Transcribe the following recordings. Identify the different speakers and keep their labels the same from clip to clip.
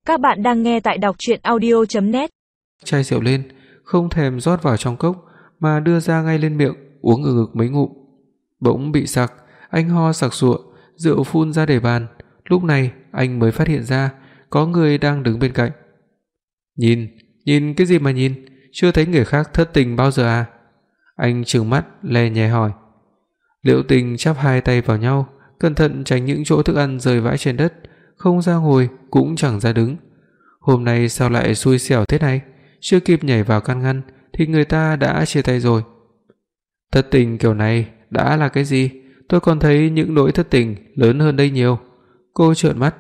Speaker 1: Các bạn đang nghe tại đọc truyện audio.net.
Speaker 2: Chai rượu lên, không thèm rót vào trong cốc mà đưa ra ngay lên miệng, uống ực ực mấy ngụm. Bỗng bị sặc, anh ho sặc sụa, rượu phun ra đầy bàn. Lúc này anh mới phát hiện ra có người đang đứng bên cạnh. Nhìn cái gì mà nhìn, chưa thấy người khác thất tình bao giờ à? Anh trừng mắt lè nhè hỏi. Liễu Tình chắp hai tay vào nhau, cẩn thận tránh những chỗ thức ăn rơi vãi trên đất, không ra ngồi cũng chẳng ra đứng. Hôm nay sao lại xui xẻo thế này, chưa kịp nhảy vào can ngăn thì người ta đã chia tay rồi. Thất tình kiểu này đã là cái gì? Tôi còn thấy những nỗi thất tình lớn hơn đây nhiều. Cô trợn mắt.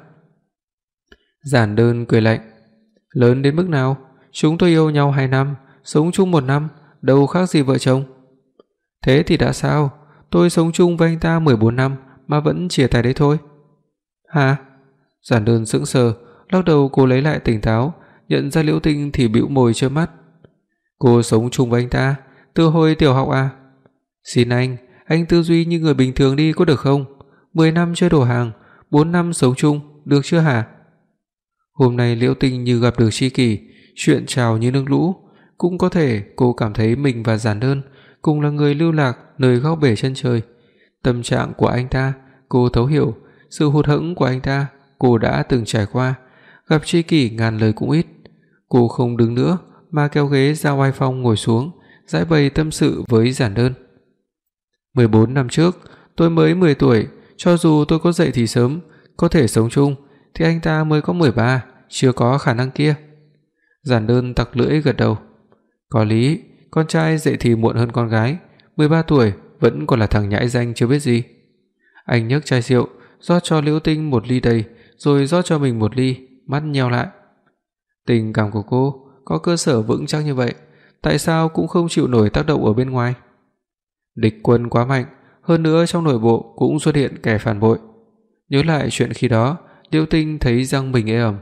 Speaker 2: Giản Đơn cười lạnh. Lớn đến mức nào? Chúng tôi yêu nhau 2 năm, sống chung 1 năm, đâu khác gì vợ chồng. Thế thì đã sao? Tôi sống chung với anh ta 14 năm mà vẫn chia tay đấy thôi. Hả? Giản Đơn sững sờ, lắc đầu cô lấy lại tỉnh táo, nhận ra Liễu Tinh thì bĩu môi trợn mắt. Cô sống chung với anh ta từ hồi tiểu học à? Xin anh tư duy như người bình thường đi có được không? 10 năm chơi đồ hàng, 4 năm sống chung, được chưa hả? Hôm nay Liễu Tinh như gặp được tri kỷ, chuyện trào như nước lũ. Cũng có thể cô cảm thấy mình và Giản Đơn cùng là người lưu lạc nơi góc bể chân trời. Tâm trạng của anh ta cô thấu hiểu, sự hụt hẫng của anh ta cô đã từng trải qua, gặp tri kỷ ngàn lời cũng ít. Cô không đứng nữa mà kéo ghế ra oai phong ngồi xuống, giải bày tâm sự với Giản Đơn. 14 năm trước, tôi mới 10 tuổi, cho dù tôi có dậy thì sớm, có thể sống chung thì anh ta mới có 13, chưa có khả năng kia. Giản Đơn tặc lưỡi gật đầu. Có lý, con trai dậy thì muộn hơn con gái, 13 tuổi vẫn còn là thằng nhãi danh chưa biết gì. Anh nhấc chai rượu, rót cho Liễu Tinh một ly đầy, rồi rót cho mình một ly, mắt nheo lại. Tình cảm của cô có cơ sở vững chắc như vậy, tại sao cũng không chịu nổi tác động ở bên ngoài? Địch quân quá mạnh, hơn nữa trong nội bộ cũng xuất hiện kẻ phản bội. Nhớ lại chuyện khi đó, Liễu Tinh thấy răng mình ê ẩm.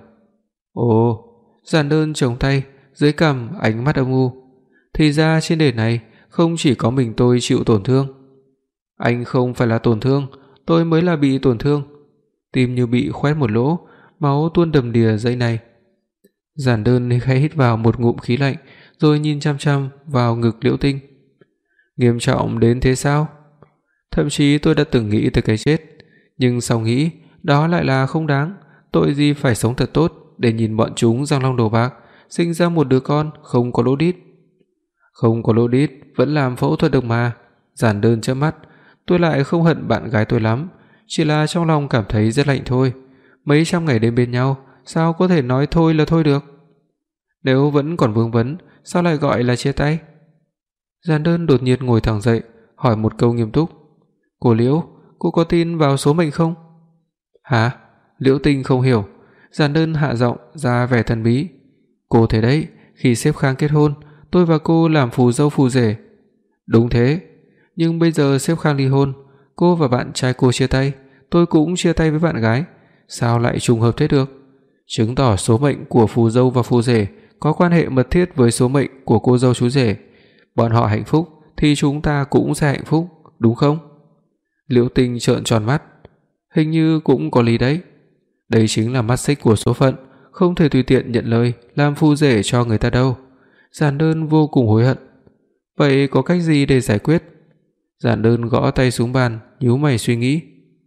Speaker 2: Ồ, Giản Đơn chồng tay, dưới cằm ánh mắt âm u. Thì ra trên đời này không chỉ có mình tôi chịu tổn thương. Anh không phải là tổn thương, tôi mới là bị tổn thương. Tim như bị khoét một lỗ, máu tuôn đầm đìa dây này. Giản Đơn khẽ hít vào một ngụm khí lạnh, rồi nhìn chăm chăm vào ngực Liễu Tinh. Nghiêm trọng đến thế sao? Thậm chí tôi đã từng nghĩ tới cái chết, nhưng sau nghĩ đó lại là không đáng. Tội gì phải sống thật tốt để nhìn bọn chúng răng long đầu bạc, sinh ra một đứa con không có lỗ đít. Không có lỗ đít vẫn làm phẫu thuật được mà. Giản Đơn chớp mắt. Tôi lại không hận bạn gái tôi lắm, chỉ là trong lòng cảm thấy rất lạnh thôi. Mấy trăm ngày đêm bên nhau, sao có thể nói thôi là thôi được? Nếu vẫn còn vương vấn, sao lại gọi là chia tay? Giản Đơn đột nhiên ngồi thẳng dậy, hỏi một câu nghiêm túc. Cô Liễu, cô có tin vào số mệnh không? Hả? Liễu Tinh không hiểu. Giản Đơn hạ giọng ra vẻ thần bí. Cô thấy đấy, khi Sếp Khang kết hôn, tôi và cô làm phù dâu phù rể. Đúng thế, nhưng bây giờ Sếp Khang ly hôn, cô và bạn trai cô chia tay, tôi cũng chia tay với bạn gái, sao lại trùng hợp thế được? Chứng tỏ số mệnh của phù dâu và phù rể có quan hệ mật thiết với số mệnh của cô dâu chú rể. Bọn họ hạnh phúc thì chúng ta cũng sẽ hạnh phúc, đúng không? Liễu Tinh trợn tròn mắt. Hình như cũng có lý đấy. Đây chính là mắt xích của số phận, không thể tùy tiện nhận lời làm phù rể cho người ta đâu. Giản Đơn vô cùng hối hận. Vậy có cách gì để giải quyết? Giản Đơn gõ tay xuống bàn, nhíu mày suy nghĩ.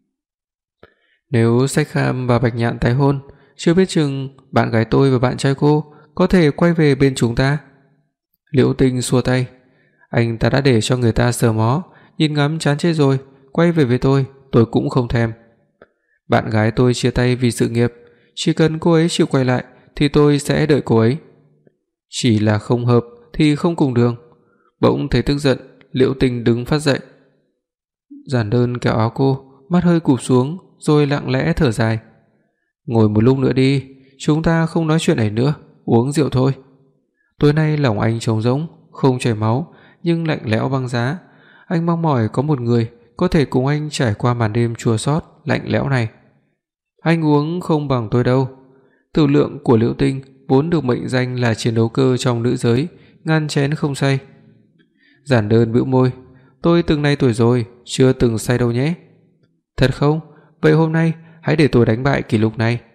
Speaker 2: Nếu Sách Kham và Bạch Nhạn tái hôn, chưa biết chừng bạn gái tôi và bạn trai cô có thể quay về bên chúng ta. Liễu Tinh xua tay. Anh ta đã để cho người ta sờ mó, nhìn ngắm chán chết rồi, quay về với tôi cũng không thèm. Bạn gái tôi chia tay vì sự nghiệp, chỉ cần cô ấy chịu quay lại thì tôi sẽ đợi cô ấy. Chỉ là không hợp thì không cùng đường. Bỗng thấy tức giận, Liễu Tinh đứng phát dậy. Giản Đơn kéo áo cô, mắt hơi cụp xuống rồi lặng lẽ thở dài. Ngồi một lúc nữa đi, chúng ta không nói chuyện này nữa, uống rượu thôi. Tối nay lòng anh trống rỗng, không chảy máu nhưng lạnh lẽo băng giá. Anh mong mỏi có một người có thể cùng anh trải qua màn đêm chua xót lạnh lẽo này. Anh uống không bằng tôi đâu. Tử lượng của Liễu Tinh vốn được mệnh danh là chiến đấu cơ trong nữ giới, ngăn chén không say. Giản Đơn bĩu môi. Tôi từng này tuổi rồi, chưa từng say đâu nhé. Thật không? Vậy hôm nay hãy để tôi đánh bại kỷ lục này.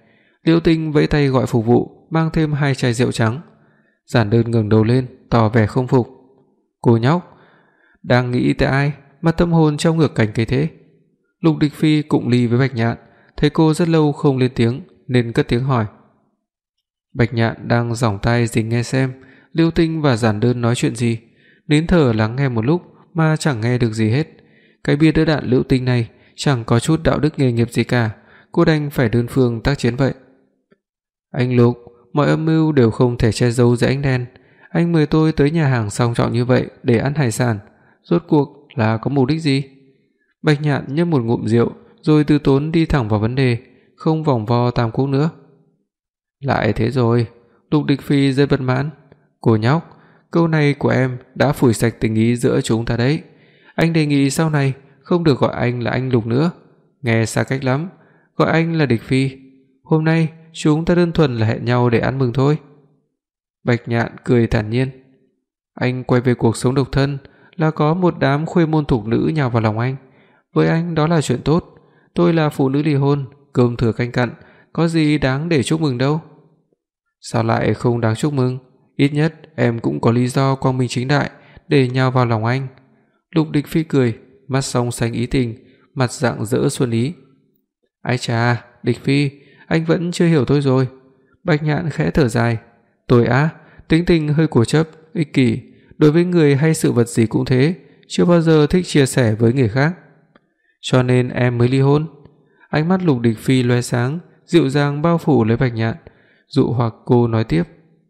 Speaker 2: Liễu Tinh vẫy tay gọi phục vụ mang thêm 2 chai rượu trắng. Giản Đơn ngẩng đầu lên, tỏ vẻ không phục. Cô nhóc, đang nghĩ tới ai mà tâm hồn trong ngược cảnh cây thế? Lục Địch Phi cụng ly với Bạch Nhạn, thấy cô rất lâu không lên tiếng nên cất tiếng hỏi. Bạch Nhạn đang giỏng tai dình nghe xem Liễu Tinh và Giản Đơn nói chuyện gì, nín thở lắng nghe một lúc mà chẳng nghe được gì hết. Cái bia đỡ đạn Liễu Tinh này chẳng có chút đạo đức nghề nghiệp gì cả, cô đành phải đơn phương tác chiến vậy. Anh Lục, mọi âm mưu đều không thể che giấu dưới ánh đèn. Anh mời tôi tới nhà hàng sang trọng như vậy để ăn hải sản, rốt cuộc là có mục đích gì? Bạch Nhạn nhấp một ngụm rượu rồi từ tốn đi thẳng vào vấn đề, không vòng vo tam quốc nữa. Lại thế rồi, Lục Địch Phi rất bất mãn. Cô nhóc, câu này của em đã phủi sạch tình ý giữa chúng ta đấy. Anh đề nghị sau này không được gọi anh là anh Lục nữa, nghe xa cách lắm, gọi anh là Địch Phi. Hôm nay chúng ta đơn thuần là hẹn nhau để ăn mừng thôi. Bạch Nhạn cười thản nhiên. Anh quay về cuộc sống độc thân là có một đám khuê môn thục nữ nhào vào lòng anh. Với anh đó là chuyện tốt. Tôi là phụ nữ ly hôn, cơm thừa canh cặn, có gì đáng để chúc mừng đâu. Sao lại không đáng chúc mừng? Ít nhất em cũng có lý do quang minh chính đại để nhào vào lòng anh. Lục Địch Phi cười, mắt song sánh ý tình, mặt rạng rỡ xuân ý. Ái chà, Địch Phi, anh vẫn chưa hiểu tôi rồi. Bạch Nhạn khẽ thở dài. Tôi tính tình hơi cố chấp, ích kỷ, đối với người hay sự vật gì cũng thế, chưa bao giờ thích chia sẻ với người khác. Cho nên em mới ly hôn. Ánh mắt Lục Địch Phi lóe sáng, dịu dàng bao phủ lấy Bạch Nhạn, dụ hoặc cô nói tiếp.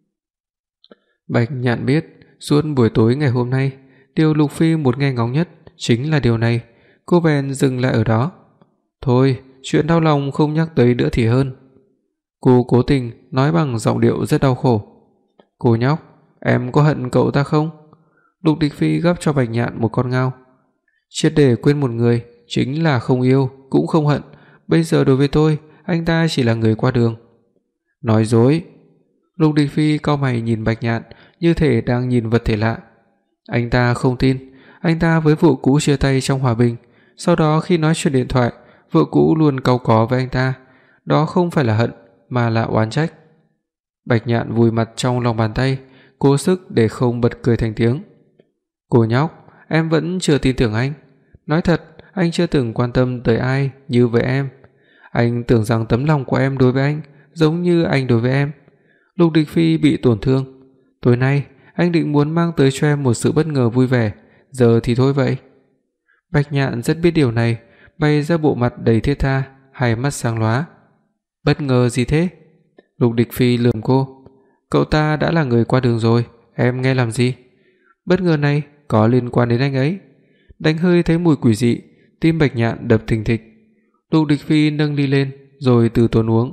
Speaker 2: Bạch Nhạn biết, suốt buổi tối ngày hôm nay, điều Lục Phi muốn nghe ngóng nhất chính là điều này. Cô bèn dừng lại ở đó. Thôi, chuyện đau lòng không nhắc tới nữa thì hơn. Cô cố tình nói bằng giọng điệu rất đau khổ. Cô nhóc, em có hận cậu ta không? Lục Địch Phi gắp cho Bạch Nhạn một con ngao. Triệt để quên một người chính là không yêu cũng không hận. Bây giờ đối với tôi, anh ta chỉ là người qua đường. Nói dối. Lục Địch Phi cau mày nhìn Bạch Nhạn như thể đang nhìn vật thể lạ. Anh ta không tin. Anh ta với vợ cũ chia tay trong hòa bình, sau đó khi nói chuyện điện thoại, vợ cũ luôn cau có với anh ta. Đó không phải là hận mà là oán trách. Bạch Nhạn vùi mặt trong lòng bàn tay, cố sức để không bật cười thành tiếng. Cô nhóc, em vẫn chưa tin tưởng anh. Nói thật, anh chưa từng quan tâm tới ai như với em. Anh tưởng rằng tấm lòng của em đối với anh giống như anh đối với em. Lục Địch Phi bị tổn thương. Tối nay, anh định muốn mang tới cho em một sự bất ngờ vui vẻ, giờ thì thôi vậy. Bạch Nhạn rất biết điều này, bày ra bộ mặt đầy thiết tha, hai mắt sáng lóa. Bất ngờ gì thế? Lục Địch Phi lườm cô. Cậu ta đã là người qua đường rồi, em nghe làm gì? Bất ngờ này có liên quan đến anh ấy. Đánh hơi thấy mùi quỷ dị, tim Bạch Nhạn đập thình thịch. Lục Địch Phi nâng ly lên rồi từ tốn uống.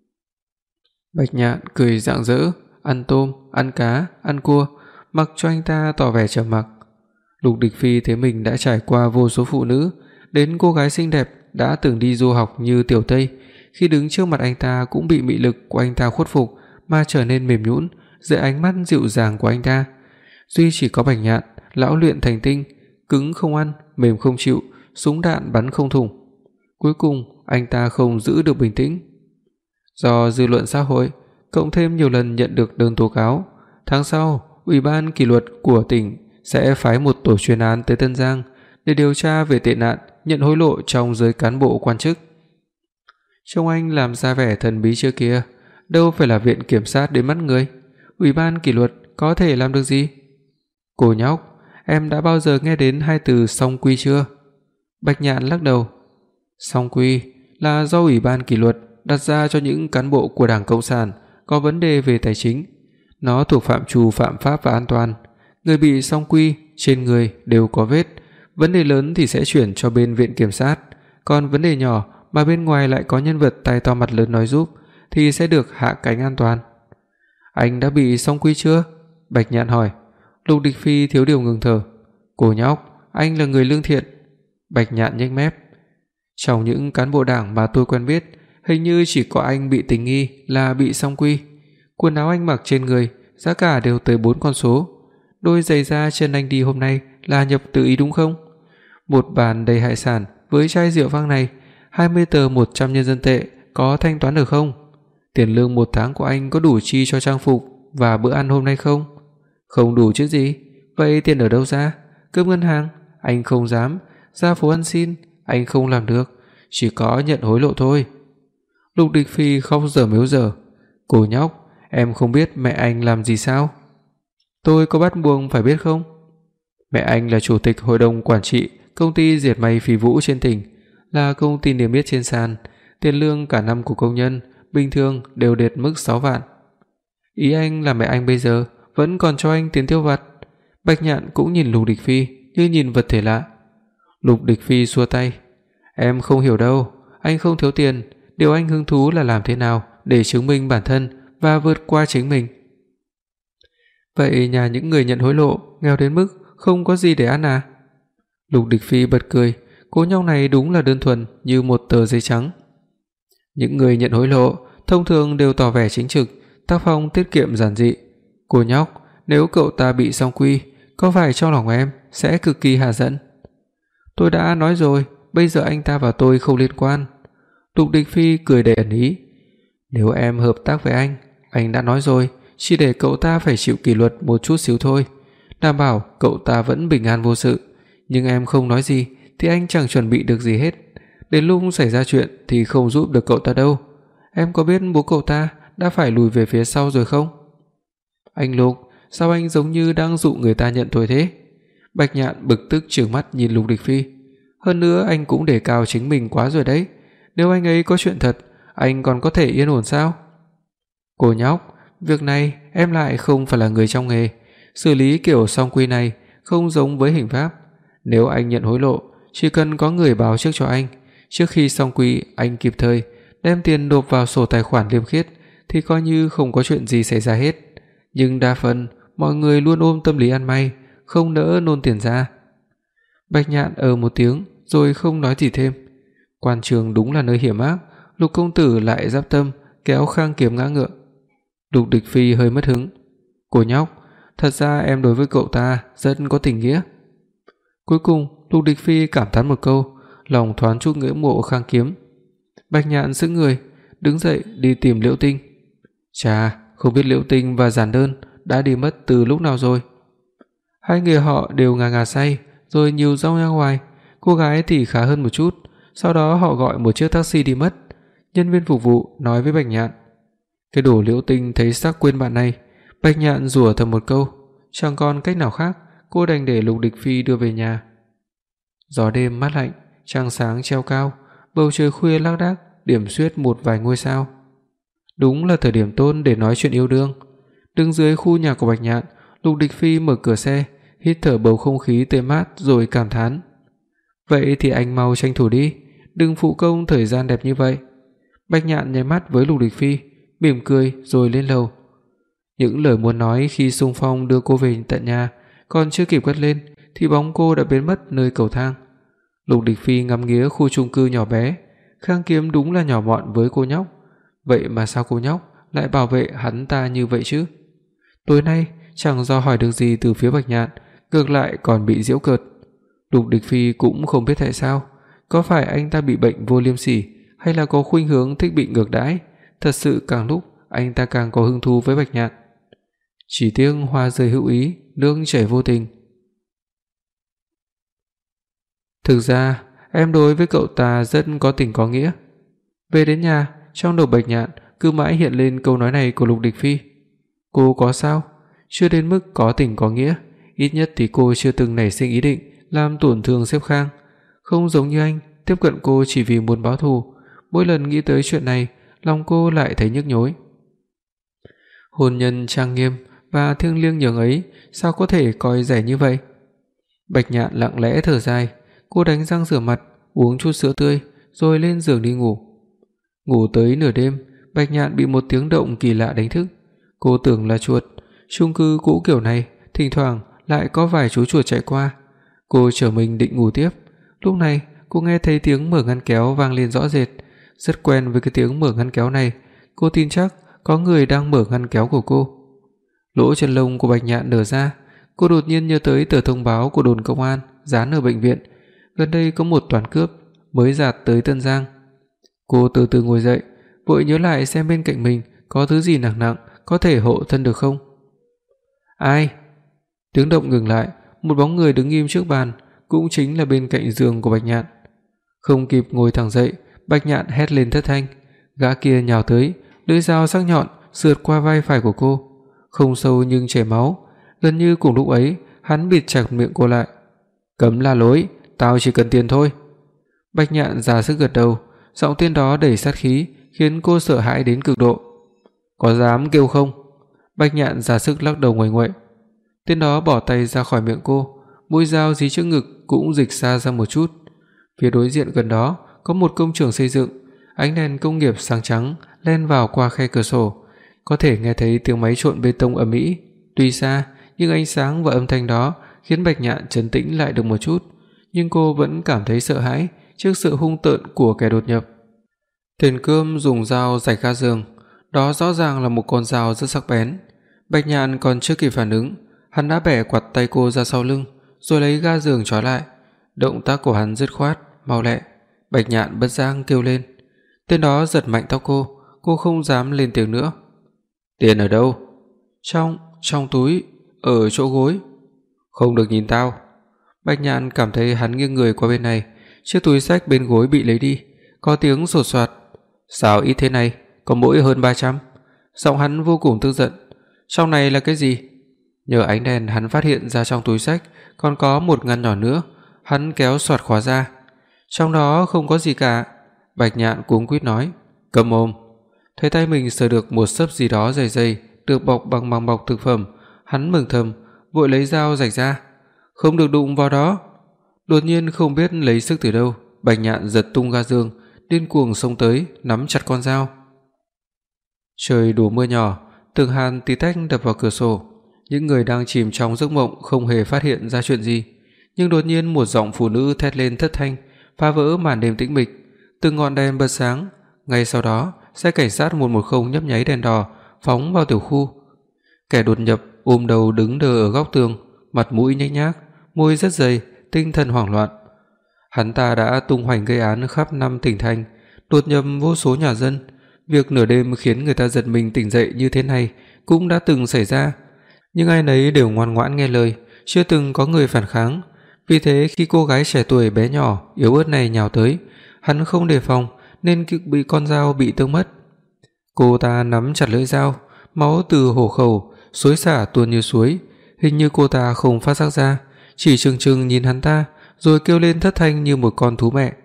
Speaker 2: Bạch Nhạn cười rạng rỡ, ăn tôm, ăn cá, ăn cua, mặc cho anh ta tỏ vẻ trầm mặc. Lục Địch Phi thấy mình đã trải qua vô số phụ nữ, đến cô gái xinh đẹp đã từng đi du học như Tiểu Tây, khi đứng trước mặt anh ta cũng bị mị lực của anh ta khuất phục mà trở nên mềm nhũn dưới ánh mắt dịu dàng của anh ta. Duy chỉ có Bạch Nhạn, lão luyện thành tinh, cứng không ăn, mềm không chịu, súng đạn bắn không thủng. Cuối cùng, anh ta không giữ được bình tĩnh. Do dư luận xã hội, cộng thêm nhiều lần nhận được đơn tố cáo, tháng sau, Ủy ban kỷ luật của tỉnh sẽ phái một tổ chuyên án tới Tân Giang để điều tra về tệ nạn nhận hối lộ trong giới cán bộ quan chức. Trông anh làm ra vẻ thần bí chưa kia, đâu phải là viện kiểm sát đến mắt người. Ủy ban kỷ luật có thể làm được gì? Cô nhóc, em đã bao giờ nghe đến hai từ song quy chưa? Bạch Nhạn lắc đầu. Song quy là do Ủy ban kỷ luật đặt ra cho những cán bộ của Đảng Cộng sản có vấn đề về tài chính. Nó thuộc phạm trù phạm pháp và an toàn. Người bị song quy trên người đều có vết, vấn đề lớn thì sẽ chuyển cho bên viện kiểm sát, còn vấn đề nhỏ mà bên ngoài lại có nhân vật tay to mặt lớn nói giúp thì sẽ được hạ cánh an toàn. Anh đã bị song quy chưa? Bạch Nhạn hỏi. Lục Địch Phi thiếu điều ngừng thở. Cô nhóc, anh là người lương thiện. Bạch Nhạn nhếch mép. Trong những cán bộ đảng mà tôi quen biết, hình như chỉ có anh bị tình nghi là bị song quy. Quần áo anh mặc trên người giá cả đều tới 4 con số. Đôi giày da chân anh đi hôm nay là nhập từ Ý đúng không? Một bàn đầy hải sản với chai rượu vang này, 20 tờ 100 nhân dân tệ có thanh toán được không? tiền lương 1 tháng của anh có đủ chi cho trang phục và bữa ăn hôm nay không? Không đủ chứ gì? Vậy tiền ở đâu ra? Cướp ngân hàng? Anh không dám. Ra phố ăn xin? Anh không làm được. Chỉ có nhận hối lộ thôi. Lục Địch Phi khóc dở mếu dở. Cô nhóc, em không biết mẹ anh làm gì sao? Tôi có bắt buộc phải biết không? Mẹ anh là chủ tịch hội đồng quản trị công ty dệt may Phi Vũ trên tỉnh, là công ty niêm yết trên sàn. Tiền lương cả năm của công nhân bình thường đều đạt mức 6 vạn. Ý anh là mẹ anh bây giờ vẫn còn cho anh tiền tiêu vặt. Bạch Nhạn cũng nhìn Lục Địch Phi như nhìn vật thể lạ. Lục Địch Phi xua tay. Em không hiểu đâu, anh không thiếu tiền, điều anh hứng thú là làm thế nào để chứng minh bản thân và vượt qua chính mình. Vậy nhà những người nhận hối lộ nghèo đến mức không có gì để ăn à? Lục Địch Phi bật cười, cô nhóc này đúng là đơn thuần như một tờ giấy trắng. Những người nhận hối lộ thông thường đều tỏ vẻ chính trực, tác phong tiết kiệm giản dị. Cô nhóc, nếu cậu ta bị song quy, có phải trong lòng em sẽ cực kỳ hạ giận? Tôi đã nói rồi, bây giờ anh ta và tôi không liên quan. Lục Địch Phi cười đầy ẩn ý. Nếu em hợp tác với anh đã nói rồi, chỉ để cậu ta phải chịu kỷ luật một chút xíu thôi, đảm bảo cậu ta vẫn bình an vô sự. Nhưng em không nói gì thì anh chẳng chuẩn bị được gì hết. Đến lúc xảy ra chuyện thì không giúp được cậu ta đâu. Em có biết bố cậu ta đã phải lùi về phía sau rồi không? Anh Lục, sao anh giống như đang dụ người ta nhận tội thế? Bạch Nhạn bực tức trừng mắt nhìn Lục Địch Phi. Hơn nữa anh cũng đề cao chính mình quá rồi đấy. Nếu anh ấy có chuyện thật, anh còn có thể yên ổn sao? Cô nhóc, việc này em lại không phải là người trong nghề. Xử lý kiểu song quy này không giống với hình pháp. Nếu anh nhận hối lộ, chỉ cần có người báo trước cho anh, trước khi song quy anh kịp thời đem tiền nộp vào sổ tài khoản liêm khiết thì coi như không có chuyện gì xảy ra hết. Nhưng đa phần mọi người luôn ôm tâm lý ăn may, không nỡ nôn tiền ra. Bạch Nhạn một tiếng rồi không nói gì thêm. Quan trường đúng là nơi hiểm ác, Lục công tử lại giáp tâm kéo Khang Kiếm ngã ngựa. Lục Địch Phi hơi mất hứng. Cô nhóc, thật ra em đối với cậu ta rất có tình nghĩa. Cuối cùng Lục Địch Phi cảm thán một câu, lòng thoáng chút ngưỡng mộ Khang Kiếm. Bạch Nhạn sững người, đứng dậy đi tìm Liễu Tinh. Chà, không biết Liễu Tinh và Giản Đơn đã đi mất từ lúc nào rồi. Hai người họ đều ngà ngà say rồi nhiều rau ra ngoài. Cô gái thì khá hơn một chút. Sau đó họ gọi một chiếc taxi đi mất. Nhân viên phục vụ nói với Bạch Nhạn. Cái đồ Liễu Tinh thấy xác quên bạn này. Bạch Nhạn rủa thầm một câu. Chẳng còn cách nào khác, cô đành để Lục Địch Phi đưa về nhà. Gió đêm mát lạnh, trăng sáng treo cao, bầu trời khuya lác đác điểm xuyết một vài ngôi sao. Đúng là thời điểm tốt để nói chuyện yêu đương. Đứng dưới khu nhà của Bạch Nhạn, Lục Địch Phi mở cửa xe, hít thở bầu không khí tươi mát rồi cảm thán. Vậy thì anh mau tranh thủ đi, đừng phụ công thời gian đẹp như vậy. Bạch Nhạn nháy mắt với Lục Địch Phi, mỉm cười rồi lên lầu. Những lời muốn nói khi xung phong đưa cô về tận nhà còn chưa kịp cất lên thì bóng cô đã biến mất nơi cầu thang. Lục Địch Phi ngắm nghía khu chung cư nhỏ bé. Khang Kiếm đúng là nhỏ mọn với cô nhóc. Vậy mà sao cô nhóc lại bảo vệ hắn ta như vậy chứ? Tối nay chẳng do hỏi được gì từ phía Bạch Nhạn, ngược lại còn bị giễu cợt. Lục Địch Phi cũng không biết tại sao, có phải anh ta bị bệnh vô liêm sỉ hay là có khuynh hướng thích bị ngược đãi. Thật sự càng lúc anh ta càng có hứng thú với Bạch Nhạn. Chỉ tiếc hoa rơi hữu ý, nước chảy vô tình. Thực ra em đối với cậu ta rất có tình có nghĩa. Về đến nhà, trong đầu Bạch Nhạn cứ mãi hiện lên câu nói này của Lục Địch Phi. Cô có sao? Chưa đến mức có tình có nghĩa, ít nhất thì cô chưa từng nảy sinh ý định làm tổn thương sếp Khang. Không giống như anh, tiếp cận cô chỉ vì muốn báo thù. Mỗi lần nghĩ tới chuyện này, lòng cô lại thấy nhức nhối. Hôn nhân trang nghiêm và thiêng liêng nhường ấy sao có thể coi rẻ như vậy? Bạch Nhạn lặng lẽ thở dài, cô đánh răng rửa mặt, uống chút sữa tươi rồi lên giường đi ngủ. Ngủ tới nửa đêm, Bạch Nhạn bị một tiếng động kỳ lạ đánh thức. Cô tưởng là chuột, chung cư cũ kiểu này thỉnh thoảng lại có vài chú chuột chạy qua. Cô trở mình định ngủ tiếp. Lúc này, cô nghe thấy tiếng mở ngăn kéo vang lên rõ rệt, rất quen với cái tiếng mở ngăn kéo này. Cô tin chắc có người đang mở ngăn kéo của cô. Lỗ chân lông của Bạch Nhạn nở ra, cô đột nhiên nhớ tới tờ thông báo của đồn công an dán ở bệnh viện. Gần đây có một toán cướp mới dạt tới Tân Giang. Cô từ từ ngồi dậy, vội nhớ lại xem bên cạnh mình có thứ gì nặng nặng có thể hộ thân được không. Ai? Tiếng động ngừng lại, một bóng người đứng im trước bàn, cũng chính là bên cạnh giường của Bạch Nhạn. Không kịp ngồi thẳng dậy, Bạch Nhạn hét lên thất thanh, gã kia nhào tới, lưỡi dao sắc nhọn sượt qua vai phải của cô, không sâu nhưng chảy máu. Gần như cùng lúc ấy, hắn bịt chặt miệng cô lại. Cấm la lối, tao chỉ cần tiền thôi. Bạch Nhạn ra sức gật đầu, giọng tiên đó đầy sát khí, khiến cô sợ hãi đến cực độ. Có dám kêu không? Bạch Nhạn ra sức lắc đầu nguậy nguậy. Tên đó bỏ tay ra khỏi miệng cô, mũi dao dí trước ngực cũng dịch xa ra một chút. Phía đối diện gần đó có một công trường xây dựng, ánh đèn công nghiệp sáng trắng len vào qua khe cửa sổ, có thể nghe thấy tiếng máy trộn bê tông ầm ĩ. Tuy xa, nhưng ánh sáng và âm thanh đó khiến Bạch Nhạn trấn tĩnh lại được một chút, nhưng cô vẫn cảm thấy sợ hãi trước sự hung tợn của kẻ đột nhập. Tiền Cơm dùng dao rạch ga giường, đó rõ ràng là một con dao rất sắc bén. Bạch Nhạn còn chưa kịp phản ứng, hắn đã bẻ quặt tay cô ra sau lưng, rồi lấy ga giường trói lại. Động tác của hắn dứt khoát, mau lẹ. Bạch Nhạn bất giác kêu lên. Tên đó giật mạnh tóc cô không dám lên tiếng nữa. Tiền ở đâu? Trong túi, ở chỗ gối. Không được nhìn tao. Bạch Nhạn cảm thấy hắn nghiêng người qua bên này, chiếc túi xách bên gối bị lấy đi, có tiếng sột soạt. Sao ít thế này, có mỗi hơn 300. Giọng hắn vô cùng tức giận. Trong này là cái gì? Nhờ ánh đèn hắn phát hiện ra trong túi xách còn có một ngăn nhỏ nữa, hắn kéo xoạt khóa ra. Trong đó không có gì cả. Bạch Nhạn cuống quýt nói, câm mồm. Thấy tay mình sờ được một xấp gì đó dày dày được bọc bằng màng bọc thực phẩm, hắn mừng thầm, vội lấy dao rạch ra. Không được đụng vào đó. Đột nhiên không biết lấy sức từ đâu, Bạch Nhạn giật tung ga giường, điên cuồng xông tới, nắm chặt con dao. Trời đổ mưa nhỏ, từng hàn tí tách đập vào cửa sổ. Những người đang chìm trong giấc mộng không hề phát hiện ra chuyện gì, nhưng đột nhiên một giọng phụ nữ thét lên thất thanh, phá vỡ màn đêm tĩnh mịch. Từng ngọn đèn bật sáng, ngay sau đó, xe cảnh sát 110 nhấp nháy đèn đỏ, phóng vào tiểu khu. Kẻ đột nhập ôm đầu đứng đờ ở góc tường, mặt mũi nhếch nhác, môi rất dày, tinh thần hoảng loạn. Hắn ta đã tung hoành gây án khắp 5 tỉnh thành, đột nhập vô số nhà dân. Việc nửa đêm khiến người ta giật mình tỉnh dậy như thế này cũng đã từng xảy ra, nhưng ai nấy đều ngoan ngoãn nghe lời, chưa từng có người phản kháng. Vì thế khi cô gái trẻ tuổi bé nhỏ yếu ớt này nhào tới, hắn không đề phòng nên bị con dao bị tông mất. Cô ta nắm chặt lưỡi dao, máu từ hổ khẩu xối xả tuôn như suối. Hình như cô ta không phát giác ra, chỉ trừng trừng nhìn hắn ta, rồi kêu lên thất thanh như một con thú mẹ.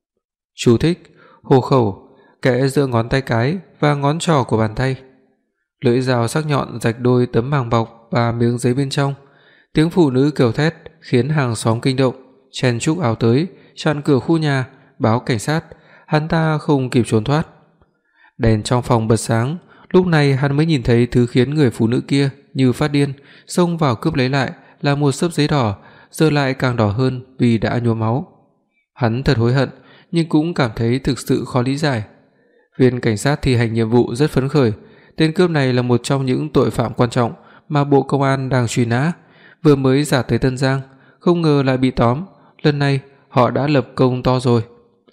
Speaker 2: Chú thích: hổ khẩu, kẽ giữa ngón tay cái và ngón trỏ của bàn tay. Lưỡi dao sắc nhọn rạch đôi tấm màng bọc và miếng giấy bên trong. Tiếng phụ nữ kêu thét khiến hàng xóm kinh động, chen chúc ào tới, chặn cửa khu nhà, báo cảnh sát. Hắn ta không kịp trốn thoát. Đèn trong phòng bật sáng, lúc này hắn mới nhìn thấy thứ khiến người phụ nữ kia như phát điên xông vào cướp lấy lại là một xấp giấy đỏ, giờ lại càng đỏ hơn vì đã nhuốm máu. Hắn thật hối hận, nhưng cũng cảm thấy thực sự khó lý giải. Viên cảnh sát thi hành nhiệm vụ rất phấn khởi. Tên cướp này là một trong những tội phạm quan trọng mà Bộ Công an đang truy nã, vừa mới giả tới Tân Giang, không ngờ lại bị tóm. Lần này họ đã lập công to rồi.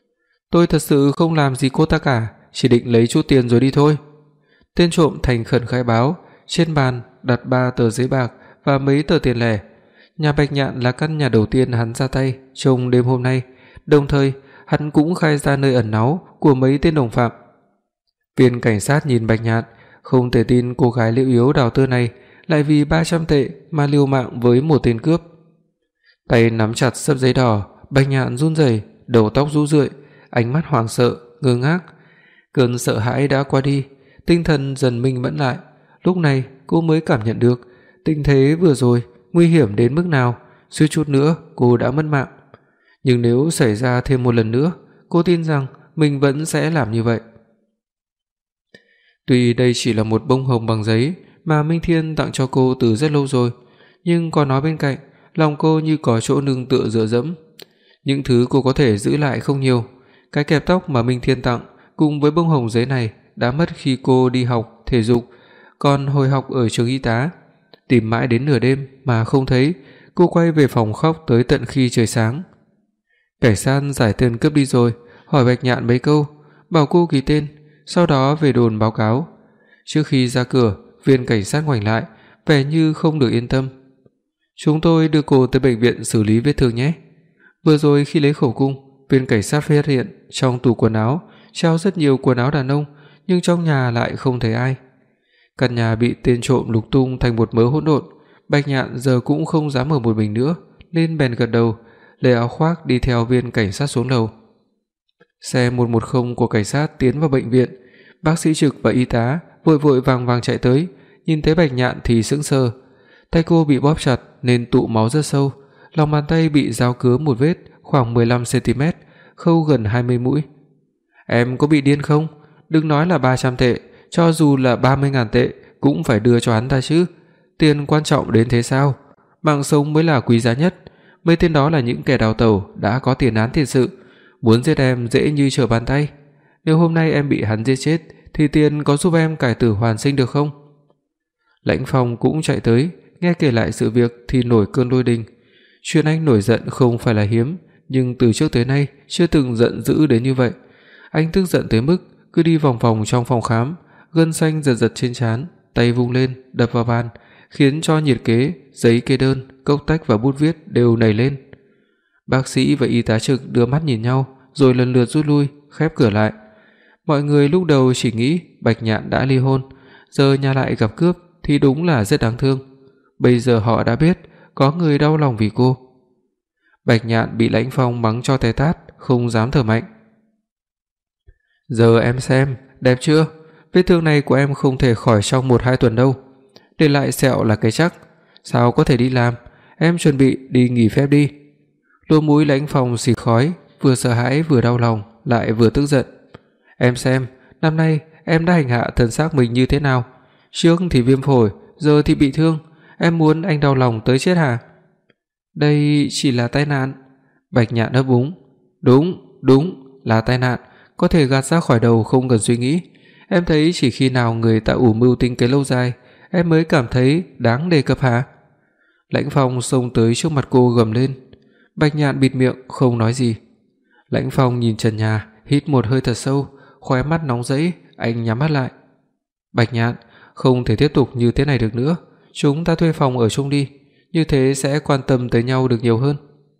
Speaker 2: Tôi thật sự không làm gì cô ta cả, chỉ định lấy chút tiền rồi đi thôi. Tên trộm thành khẩn khai báo. Trên bàn đặt 3 tờ giấy bạc và mấy tờ tiền lẻ. Nhà Bạch Nhạn là căn nhà đầu tiên hắn ra tay trong đêm hôm nay, đồng thời hắn cũng khai ra nơi ẩn náu của mấy tên đồng phạm. Viên cảnh sát nhìn Bạch Nhạn, không thể tin cô gái liễu yếu đào tơ này lại vì 300 tệ mà liều mạng với một tên cướp. Tay nắm chặt xấp giấy đỏ, Bạch Nhạn run rẩy, đầu tóc rũ rượi, ánh mắt hoảng sợ, ngơ ngác. Cơn sợ hãi đã qua đi, tinh thần dần minh mẫn lại. Lúc này cô mới cảm nhận được tình thế vừa rồi nguy hiểm đến mức nào, suýt chút nữa cô đã mất mạng. Nhưng nếu xảy ra thêm một lần nữa, cô tin rằng mình vẫn sẽ làm như vậy. Tuy đây chỉ là một bông hồng bằng giấy mà Minh Thiên tặng cho cô từ rất lâu rồi, nhưng có nó bên cạnh, lòng cô như có chỗ nương tựa dựa dẫm. Những thứ cô có thể giữ lại không nhiều. Cái kẹp tóc mà Minh Thiên tặng cùng với bông hồng giấy này đã mất khi cô đi học thể dục, còn hồi học ở trường y tá. Tìm mãi đến nửa đêm mà không thấy, cô quay về phòng khóc tới tận khi trời sáng. Cảnh sát giải tên cướp đi rồi, hỏi Bạch Nhạn mấy câu, bảo cô ký tên. sau đó về đồn báo cáo. Trước khi ra cửa, viên cảnh sát ngoảnh lại, vẻ như không được yên tâm. "Chúng tôi đưa cô tới bệnh viện xử lý vết thương nhé." Vừa rồi khi lấy khẩu cung, viên cảnh sát phát hiện trong tủ quần áo treo rất nhiều quần áo đàn ông, nhưng trong nhà lại không thấy ai. Căn nhà bị tên trộm lục tung thành một mớ hỗn độn. Bạch Nhạn giờ cũng không dám ở một mình nữa, nên bèn gật đầu, lấy áo khoác đi theo viên cảnh sát xuống lầu. Xe 110 của cảnh sát tiến vào bệnh viện, bác sĩ trực và y tá vội vội vàng vàng chạy tới, nhìn thấy Bạch Nhạn thì sững sờ. Tay cô bị bóp chặt nên tụ máu rất sâu, lòng bàn tay bị dao cứa một vết khoảng 15 cm, khâu gần 20 mũi. "Em có bị điên không? Đừng nói là 300 tệ, cho dù là 30.000 tệ cũng phải đưa cho hắn ta chứ. Tiền quan trọng đến thế sao? Mạng sống mới là quý giá nhất. Mấy tên đó là những kẻ đào tẩu đã có tiền án tiền sự, muốn giết em dễ như trở bàn tay. Nếu hôm nay em bị hắn giết chết thì tiền có giúp em cải tử hoàn sinh được không?" Lãnh Phong cũng chạy tới, nghe kể lại sự việc thì nổi cơn lôi đình. Chuyện anh nổi giận không phải là hiếm, nhưng từ trước tới nay chưa từng giận dữ đến như vậy. Anh tức giận tới mức cứ đi vòng vòng trong phòng khám, gân xanh giật giật trên trán, tay vung lên đập vào bàn, khiến cho nhiệt kế, giấy kê đơn, cốc tách và bút viết đều nảy lên. Bác sĩ và y tá trực đưa mắt nhìn nhau, rồi lần lượt rút lui, khép cửa lại. Mọi người lúc đầu chỉ nghĩ Bạch Nhạn đã ly hôn, giờ nhà lại gặp cướp thì đúng là rất đáng thương. Bây giờ họ đã biết có người đau lòng vì cô. Bạch Nhạn bị Lãnh Phong mắng cho té tát, không dám thở mạnh. "Giờ em xem, đẹp chưa? Vết thương này của em không thể khỏi trong 1-2 tuần đâu. Để lại sẹo là cái chắc. Sao có thể đi làm? Em chuẩn bị đi nghỉ phép đi." Lỗ mũi Lãnh Phong xì khói, vừa sợ hãi vừa đau lòng, lại vừa tức giận. "Em xem, năm nay em đã hành hạ thân xác mình như thế nào? Trước thì viêm phổi, giờ thì bị thương. Em muốn anh đau lòng tới chết hả?" "Đây chỉ là tai nạn." Bạch Nhạn ấp úng. Đúng, là tai nạn, có thể gạt ra khỏi đầu không cần suy nghĩ. Em thấy chỉ khi nào người ta ủ mưu tính kế lâu dài, em mới cảm thấy đáng đề cập hả?" Lãnh Phong xông tới trước mặt cô gầm lên. Bạch Nhạn bịt miệng không nói gì. Lãnh Phong nhìn trần nhà, hít một hơi thật sâu, khóe mắt nóng rẫy, anh nhắm mắt lại. "Bạch Nhạn, không thể tiếp tục như thế này được nữa, chúng ta thuê phòng ở chung đi, như thế sẽ quan tâm tới nhau được nhiều hơn."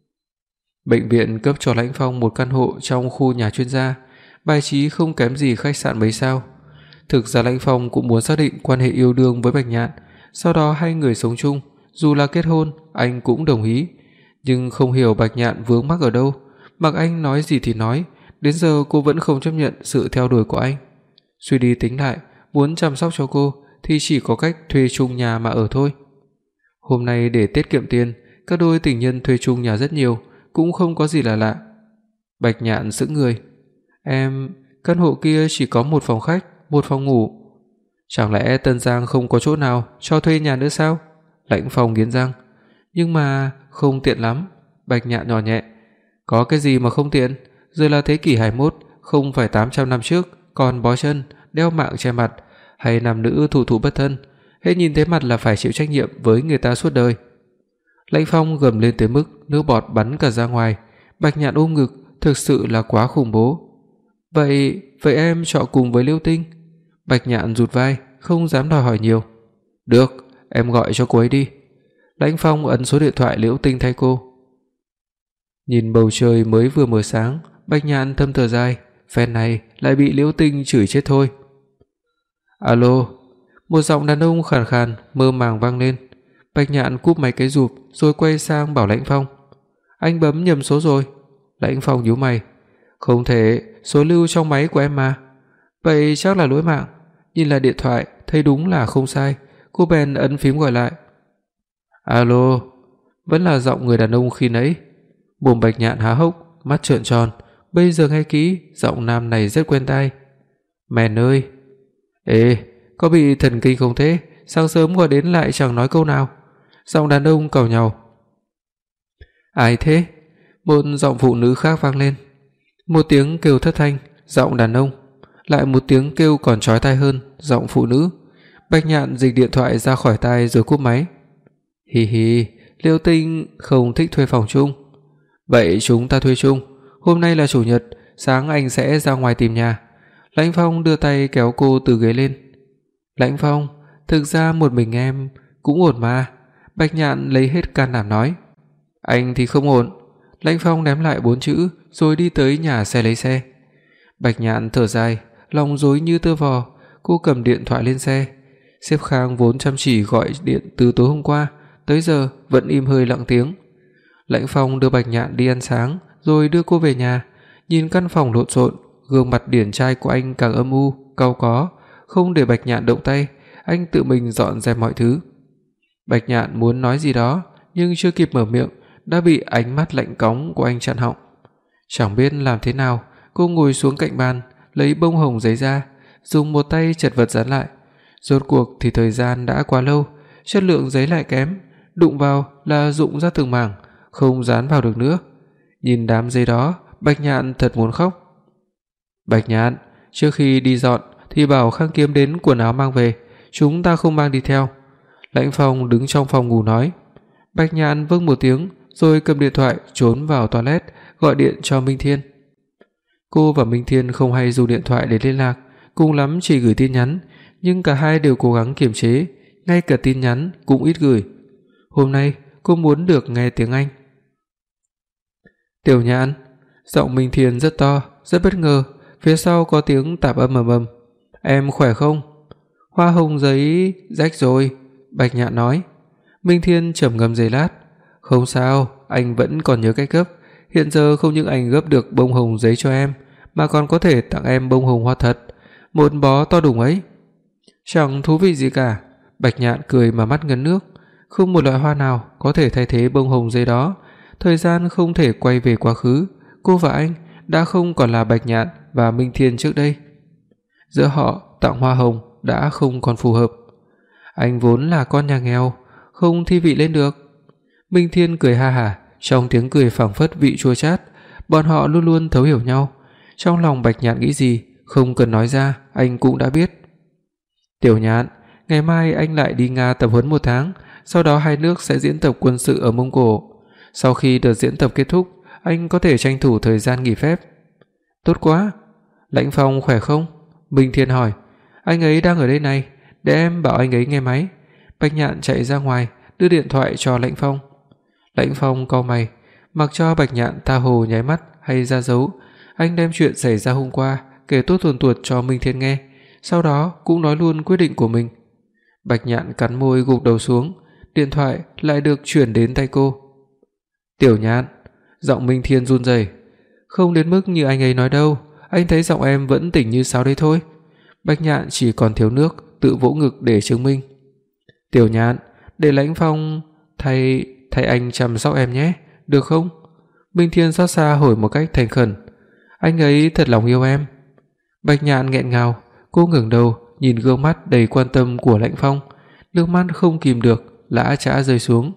Speaker 2: Bệnh viện cấp cho Lãnh Phong một căn hộ trong khu nhà chuyên gia, bài trí không kém gì khách sạn mấy sao. Thực ra Lãnh Phong cũng muốn xác định quan hệ yêu đương với Bạch Nhạn, sau đó hai người sống chung, dù là kết hôn, anh cũng đồng ý, nhưng không hiểu Bạch Nhạn vướng mắc ở đâu, mặc anh nói gì thì nói, đến giờ cô vẫn không chấp nhận sự theo đuổi của anh. Suy đi tính lại, muốn chăm sóc cho cô thì chỉ có cách thuê chung nhà mà ở thôi. Hôm nay để tiết kiệm tiền, các đôi tình nhân thuê chung nhà rất nhiều, cũng không có gì là lạ. Bạch Nhạn sững người. "Em, căn hộ kia chỉ có một phòng khách, một phòng ngủ. Chẳng lẽ Tân Giang không có chỗ nào cho thuê nhà nữa sao?" Lãnh Phong nghiến răng. "Nhưng mà không tiện lắm." Bạch Nhạn nhỏ nhẹ. "Có cái gì mà không tiện? Giờ là thế kỷ 21, không phải 800 năm trước còn bó chân, đeo mạng che mặt, hay nam nữ thủ thụ bất thân, hết nhìn thấy mặt là phải chịu trách nhiệm với người ta suốt đời." Lãnh Phong gầm lên tới mức nước bọt bắn cả ra ngoài. Bạch Nhạn ôm ngực, thực sự là quá khủng bố. Vậy em chọn cùng với Liêu Tinh?" Bạch Nhạn rụt vai, không dám đòi hỏi nhiều. "Được, em gọi cho cô ấy đi." Lãnh Phong ấn số điện thoại Liễu Tinh thay cô. Nhìn bầu trời mới vừa mở sáng, Bạch Nhạn thầm thở dài, phen này lại bị Liễu Tinh chửi chết thôi. "Alo." Một giọng đàn ông khàn khàn mơ màng vang lên. Bạch Nhạn cúp máy cái rụp rồi quay sang bảo Lãnh Phong. "Anh bấm nhầm số rồi." Lãnh Phong nhíu mày. "Không thể, số lưu trong máy của em mà." "Vậy chắc là lỗi mạng." Nhìn lại điện thoại thấy đúng là không sai, cô bèn ấn phím gọi lại. "Alo." Vẫn là giọng người đàn ông khi nãy. Mồm Bạch Nhạn há hốc, mắt trợn tròn, bây giờ nghe kỹ, giọng nam này rất quen tai. "Mèn ơi." "Ê, có bị thần kinh không thế? Sáng sớm gọi đến lại chẳng nói câu nào." Giọng đàn ông càu nhàu. "Ai thế?" Một giọng phụ nữ khác vang lên. Một tiếng kêu thất thanh, giọng đàn ông, lại một tiếng kêu còn chói tai hơn, giọng phụ nữ. Bạch Nhạn dịch điện thoại ra khỏi tai rồi cúp máy. "Hi hi, Liêu Tinh không thích thuê phòng chung. Vậy chúng ta thuê chung. Hôm nay là chủ nhật, sáng anh sẽ ra ngoài tìm nhà. Lãnh Phong đưa tay kéo cô từ ghế lên. "Lãnh Phong, thực ra một mình em cũng ổn mà." Bạch Nhạn lấy hết can đảm nói. "Anh thì không ổn." Lãnh Phong ném lại 4 chữ rồi đi tới nhà xe lấy xe. Bạch Nhạn thở dài, lòng rối như tơ vò, cô cầm điện thoại lên xe. Sếp Khang vốn chăm chỉ gọi điện từ tối hôm qua tới giờ vẫn im hơi lặng tiếng. Lãnh Phong đưa Bạch Nhạn đi ăn sáng rồi đưa cô về nhà. Nhìn căn phòng lộn xộn, gương mặt điển trai của anh càng âm u, cau có, không để Bạch Nhạn động tay, anh tự mình dọn dẹp mọi thứ. Bạch Nhạn muốn nói gì đó, nhưng chưa kịp mở miệng đã bị ánh mắt lạnh cóng của anh chặn họng. Chẳng biết làm thế nào, cô ngồi xuống cạnh bàn, lấy bông hồng giấy ra, dùng một tay chật vật dán lại. Rốt cuộc thì thời gian đã quá lâu, chất lượng giấy lại kém, đụng vào là rụng ra từng mảng, không dán vào được nữa. Nhìn đám giấy đó, Bạch Nhạn thật muốn khóc. "Bạch Nhạn, trước khi đi dọn thì bảo Khang Kiếm đến quần áo mang về, chúng ta không mang đi theo." Lãnh Phong đứng trong phòng ngủ nói. Bạch Nhạn vâng một tiếng rồi cầm điện thoại trốn vào toilet gọi điện cho Minh Thiên. Cô và Minh Thiên không hay dùng điện thoại để liên lạc, cùng lắm chỉ gửi tin nhắn, nhưng cả hai đều cố gắng kiềm chế, ngay cả tin nhắn cũng ít gửi. Hôm nay cô muốn được nghe tiếng Anh. "Tiểu Nhạn." Giọng Minh Thiên rất to, rất bất ngờ, phía sau có tiếng tạp âm ầm ầm. "Em khỏe không?" "Hoa hồng giấy rách rồi." Bạch Nhạn nói. Minh Thiên trầm ngâm giây lát. "Không sao, anh vẫn còn nhớ cách gấp. Hiện giờ không những anh gấp được bông hồng giấy cho em, mà còn có thể tặng em bông hồng hoa thật, một bó to đùng ấy." "Chẳng thú vị gì cả." Bạch Nhạn cười mà mắt ngấn nước. Không một loại hoa nào có thể thay thế bông hồng giấy đó. Thời gian không thể quay về quá khứ, cô và anh đã không còn là Bạch Nhạn và Minh Thiên trước đây. Giữa họ tặng hoa hồng đã không còn phù hợp. Anh vốn là con nhà nghèo, không thi vị lên được. Minh Thiên cười ha hả, trong tiếng cười phảng phất vị chua chát. Bọn họ luôn luôn thấu hiểu nhau. Trong lòng Bạch Nhạn nghĩ gì, không cần nói ra, anh cũng đã biết. "Tiểu Nhạn, ngày mai anh lại đi Nga tập huấn 1 tháng, sau đó hai nước sẽ diễn tập quân sự ở Mông Cổ. Sau khi đợt diễn tập kết thúc, anh có thể tranh thủ thời gian nghỉ phép." "Tốt quá." "Lãnh Phong khỏe không?" Minh Thiên hỏi. "Anh ấy đang ở đây này, để em bảo anh ấy nghe máy." Bạch Nhạn chạy ra ngoài, đưa điện thoại cho Lãnh Phong. Lãnh Phong cau mày, mặc cho Bạch Nhạn tha hồ nháy mắt hay ra dấu, anh đem chuyện xảy ra hôm qua kể tốt tuồn tuột cho Minh Thiên nghe, sau đó cũng nói luôn quyết định của mình. Bạch Nhạn cắn môi gục đầu xuống, điện thoại lại được chuyển đến tay cô. "Tiểu Nhạn." Giọng Minh Thiên run rẩy. "Không đến mức như anh ấy nói đâu, anh thấy giọng em vẫn tỉnh như sáo đấy thôi." Bạch Nhạn chỉ còn thiếu nước, tự vỗ ngực để chứng minh. "Tiểu Nhạn, để Lãnh Phong thay anh chăm sóc em nhé, được không?" Minh Thiên xót xa hỏi một cách thành khẩn. "Anh ấy thật lòng yêu em." Bạch Nhạn nghẹn ngào, cô ngẩng đầu nhìn gương mắt đầy quan tâm của Lãnh Phong, nước mắt không kìm được lã chã rơi xuống.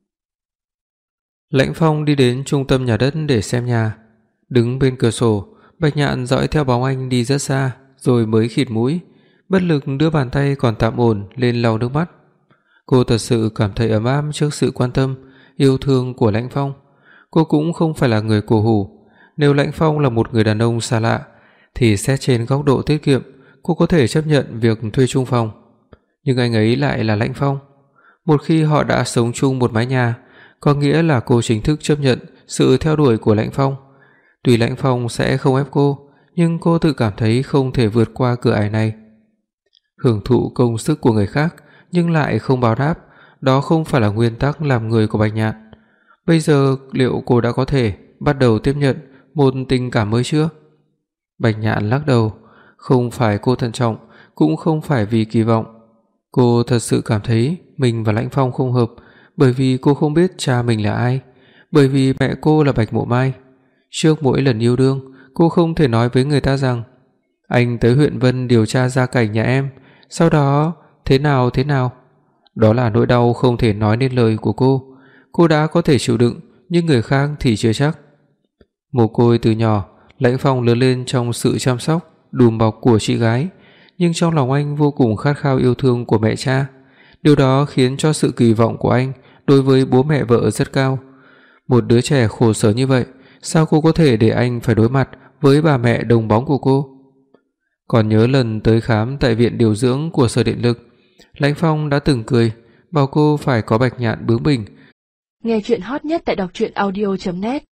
Speaker 2: Lãnh Phong đi đến trung tâm nhà đất để xem nhà. Đứng bên cửa sổ, Bạch Nhạn dõi theo bóng anh đi rất xa, rồi mới khịt mũi, bất lực đưa bàn tay còn tạm ổn lên lau nước mắt. Cô thật sự cảm thấy ấm áp trước sự quan tâm, yêu thương của Lãnh Phong. Cô cũng không phải là người cổ hủ. Nếu Lãnh Phong là một người đàn ông xa lạ, thì xét trên góc độ tiết kiệm, cô có thể chấp nhận việc thuê chung phòng. Nhưng anh ấy lại là Lãnh Phong. Một khi họ đã sống chung một mái nhà, có nghĩa là cô chính thức chấp nhận sự theo đuổi của Lãnh Phong. Tuy Lãnh Phong sẽ không ép cô, nhưng cô tự cảm thấy không thể vượt qua cửa ải này. Hưởng thụ công sức của người khác nhưng lại không báo đáp, đó không phải là nguyên tắc làm người của Bạch Nhạn. Bây giờ liệu cô đã có thể bắt đầu tiếp nhận một tình cảm mới chưa? Bạch Nhạn lắc đầu, không phải cô thận trọng, cũng không phải vì kỳ vọng. Cô thật sự cảm thấy mình và Lãnh Phong không hợp, bởi vì cô không biết cha mình là ai, bởi vì mẹ cô là Bạch Mộ Mai. Trước mỗi lần yêu đương, cô không thể nói với người ta rằng anh tới huyện Vân điều tra gia cảnh nhà em, sau đó thế nào. Đó là nỗi đau không thể nói nên lời của cô. Cô đã có thể chịu đựng, nhưng người khác thì chưa chắc. Mồ côi từ nhỏ, Lãnh Phong lớn lên trong sự chăm sóc, đùm bọc của chị gái, nhưng trong lòng anh vô cùng khát khao yêu thương của mẹ cha. Điều đó khiến cho sự kỳ vọng của anh đối với bố mẹ vợ rất cao. Một đứa trẻ khổ sở như vậy, sao cô có thể để anh phải đối mặt với bà mẹ đồng bóng của cô? Còn nhớ lần tới khám tại viện điều dưỡng của Sở Điện lực, Lãnh Phong đã từng cười, bảo cô phải có bạch nhạn bướng bỉnh.
Speaker 1: Nghe truyện hot nhất tại đọc truyện audio.net